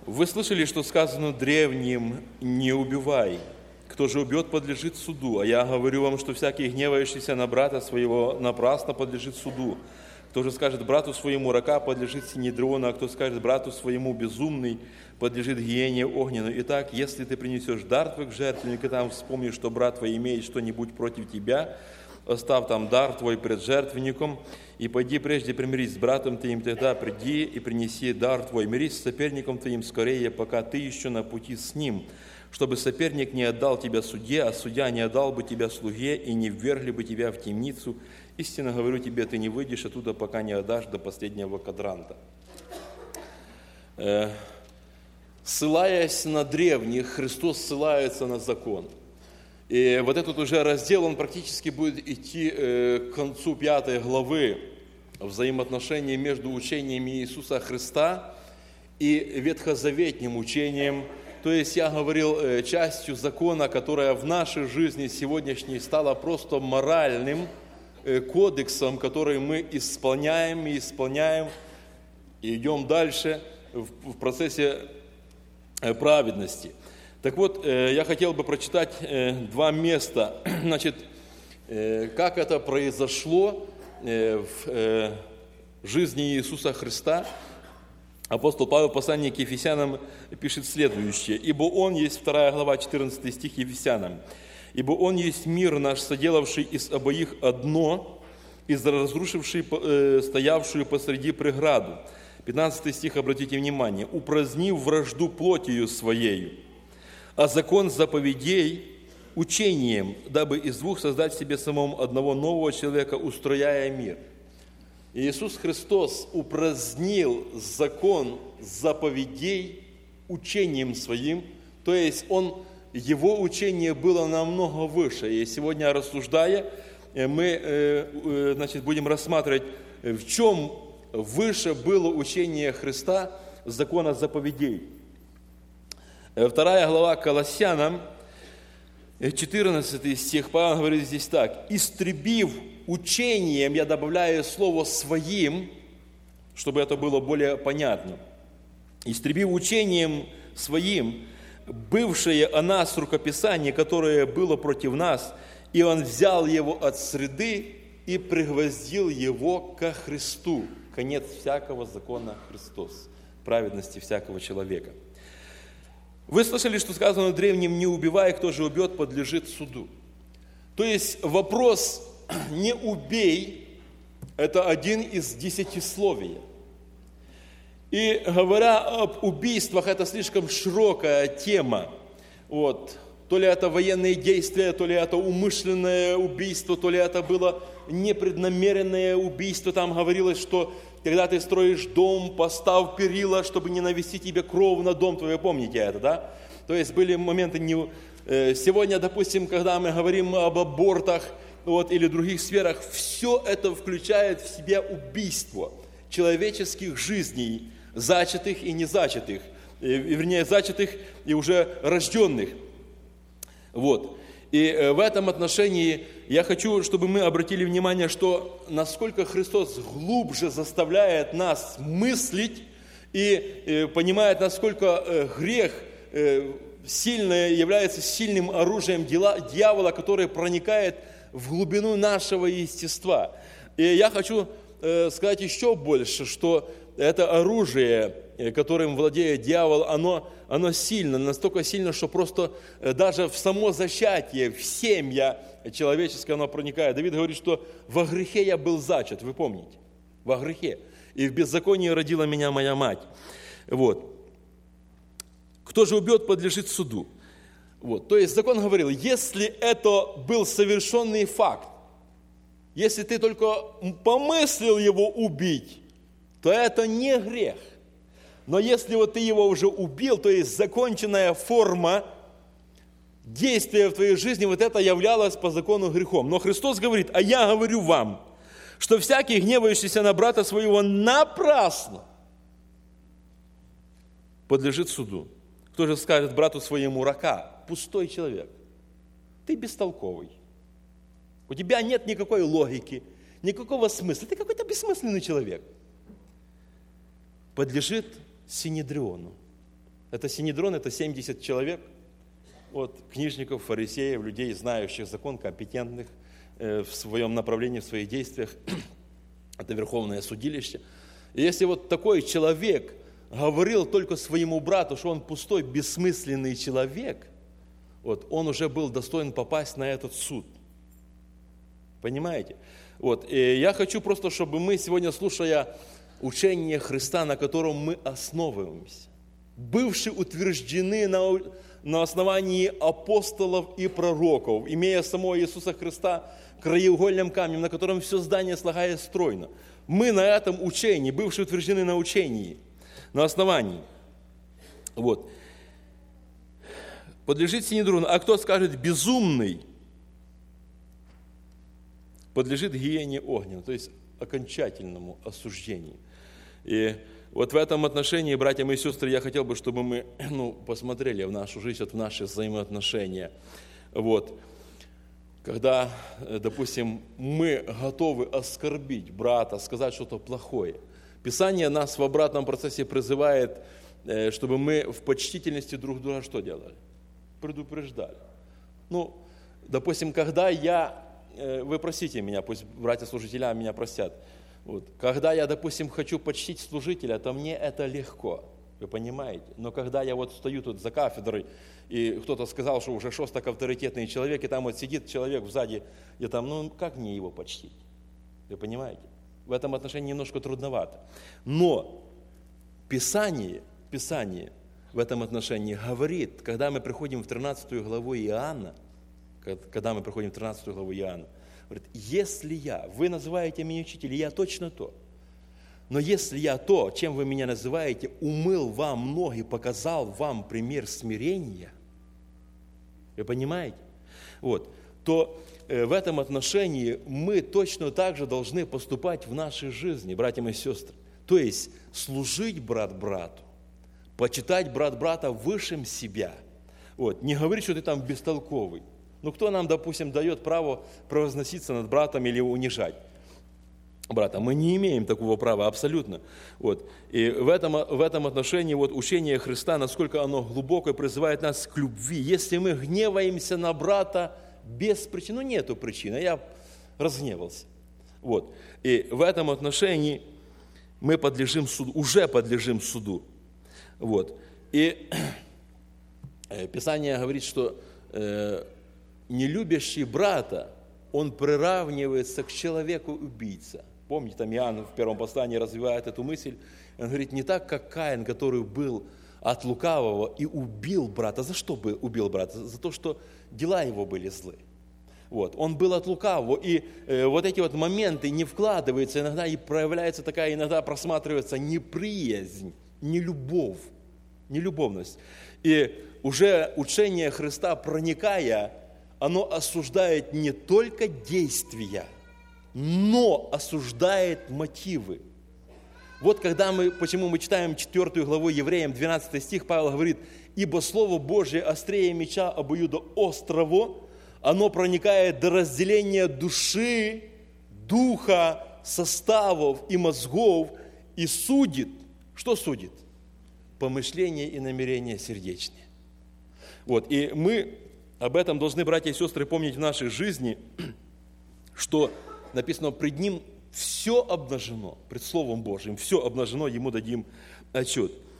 Вы слышали, что сказано древним: «Не убивай. Кто же убьет, подлежит суду. А я говорю вам, что всякий, гневающийся на брата своего, напрасно подлежит суду. Кто же скажет брату своему: рака, подлежит синедриону, а кто скажет брату своему: безумный, подлежит гиене огненной. Итак, если ты принесешь дар твой к жертвеннику, и там вспомнишь, что брат твой имеет что-нибудь против тебя, оставь там дар твой пред жертвенником, и пойди прежде примирись с братом твоим, тогда приди и принеси дар твой. Мирись с соперником твоим скорее, пока ты еще на пути с ним, чтобы соперник не отдал тебя судье, а судья не отдал бы тебя слуге, и не ввергли бы тебя в темницу. Истинно говорю тебе, ты не выйдешь оттуда, пока не отдашь до последнего квадранта». Ссылаясь на древних, Христос ссылается на закон. И вот этот уже раздел, он практически будет идти к концу 5 главы, взаимоотношения между учениями Иисуса Христа и ветхозаветним учением. То есть я говорил частью закона, которая в нашей жизни сегодняшней стала просто моральным кодексом, который мы исполняем и идем дальше в процессе праведности. Так вот, я хотел бы прочитать 2 места. Значит, как это произошло в жизни Иисуса Христа. Апостол Павел в послании к Ефесянам пишет следующее: «Ибо Он есть», 2 глава, 14 стих Ефесянам, «Ибо Он есть мир наш, соделавший из обоих одно, из разрушивший стоявшую посреди преграду». 15 стих, обратите внимание: «Упразднив вражду плотью своею, а закон заповедей учением, дабы из двух создать себе самому одного нового человека, устрояя мир». Иисус Христос упразднил закон заповедей учением своим, то есть Его учение было намного выше. И сегодня, рассуждая, мы будем рассматривать, в чем выше было учение Христа закона заповедей. 2 глава Колоссянам, 14 стих, Павел говорит здесь так: «Истребив учением», я добавляю слово «своим», чтобы это было более понятно, «истребив учением своим бывшее о нас рукописание, которое было против нас, и он взял его от среды и пригвоздил его ко Христу». Конец всякого закона Христос, праведности всякого человека. Вы слышали, что сказано древним: «Не убивай, кто же убьет, подлежит суду». То есть вопрос «не убей» – это один из 10-словия. И говоря об убийствах, это слишком широкая тема. То ли это военные действия, то ли это умышленное убийство, то ли это было непреднамеренное убийство. Там говорилось, что когда ты строишь дом, поставь перила, чтобы не навести тебе кров на дом твой. Вы помните это, да? То есть были моменты... Сегодня, допустим, когда мы говорим об абортах или других сферах, все это включает в себя убийство человеческих жизней, зачатых и незачатых, вернее, зачатых и уже рожденных. И в этом отношении я хочу, чтобы мы обратили внимание, что насколько Христос глубже заставляет нас мыслить и понимает, насколько грех сильно является сильным оружием дьявола, который проникает в глубину нашего естества. И я хочу сказать еще больше, что это оружие, которым владеет дьявол, оно сильно, настолько сильно, что просто даже в само зачатие, в семя человеческое оно проникает. Давид говорит, что во грехе я был зачат, вы помните? Во грехе. И в беззаконии родила меня моя мать. Кто же убьет, подлежит суду. То есть закон говорил, если это был совершенный факт, если ты только помыслил его убить, то это не грех. Но если ты его уже убил, то есть законченная форма действия в твоей жизни, это являлось по закону грехом. Но Христос говорит: а я говорю вам, что всякий, гневающийся на брата своего напрасно, подлежит суду. Кто же скажет брату своему: рака, пустой человек, ты бестолковый, у тебя нет никакой логики, никакого смысла, ты какой-то бессмысленный человек, подлежит синедриону. Это Синедрон, это 70 человек, вот, книжников, фарисеев, людей, знающих закон, компетентных в своем направлении, в своих действиях. Это Верховное судилище. И если вот такой человек говорил только своему брату, что он пустой, бессмысленный человек, вот, он уже был достоин попасть на этот суд. Понимаете? Вот, и я хочу просто, чтобы мы сегодня, слушая учение Христа, на котором мы основываемся, бывшие утверждены на основании апостолов и пророков, имея самого Иисуса Христа краеугольным камнем, на котором все здание слагается стройно. Мы на этом учении, бывшие утверждены на учении, на основании. Вот. Подлежит Синедрону, а кто скажет безумный, подлежит гиене огненной, то есть окончательному осуждению. И вот в этом отношении, братья и сестры, я хотел бы, чтобы мы посмотрели в нашу жизнь, в наши взаимоотношения. Вот. Когда, допустим, мы готовы оскорбить брата, сказать что-то плохое. Писание нас в обратном процессе призывает, чтобы мы в почтительности друг друга что делали? Предупреждали. Допустим, когда вы простите меня, пусть братья-служителя меня простят. Вот. Когда я, допустим, хочу почтить служителя, то мне это легко, вы понимаете. Но когда я вот стою тут за кафедрой, и кто-то сказал, что уже шостак авторитетный человек, и там вот сидит человек сзади, и там, как мне его почтить? Вы понимаете? В этом отношении немножко трудновато. Но Писание в этом отношении говорит, когда мы приходим в 13 главу Иоанна, говорит, если вы называете меня учителем, я точно то. Но если я то, чем вы меня называете, умыл вам ноги, показал вам пример смирения, вы понимаете? Вот, то в этом отношении мы точно так же должны поступать в нашей жизни, братья и сестры. То есть служить брат брату, почитать брат брата высшим себя. Вот, не говорить, что ты там бестолковый. Кто нам, допустим, дает право превозноситься над братом или унижать брата? Мы не имеем такого права абсолютно. Вот. И в этом отношении учение Христа, насколько оно глубокое, призывает нас к любви. Если мы гневаемся на брата без причины, нету причины, я разгневался. Вот. И в этом отношении мы подлежим суду, уже подлежим суду. Вот. И Писание говорит, что нелюбящий брата, он приравнивается к человеку-убийце. Помните, там Иоанн в первом послании развивает эту мысль. Он говорит, не так, как Каин, который был от лукавого и убил брата. За что убил брата? За то, что дела его были злы. Вот. Он был от лукавого, и вот эти моменты не вкладываются, иногда и проявляется такая, иногда просматривается неприязнь, нелюбовность. И уже учение Христа, проникая, оно осуждает не только действия, но осуждает мотивы. Вот почему мы читаем 4 главу Евреям, 12 стих, Павел говорит, «Ибо Слово Божие острее меча обоюдоострого, оно проникает до разделения души, духа, составов и мозгов и судит». Что судит? Помышления и намерения сердечные. Вот, и мы об этом должны, братья и сестры, помнить в нашей жизни, что написано, пред Ним все обнажено, пред Словом Божьим, все обнажено, Ему дадим отчет.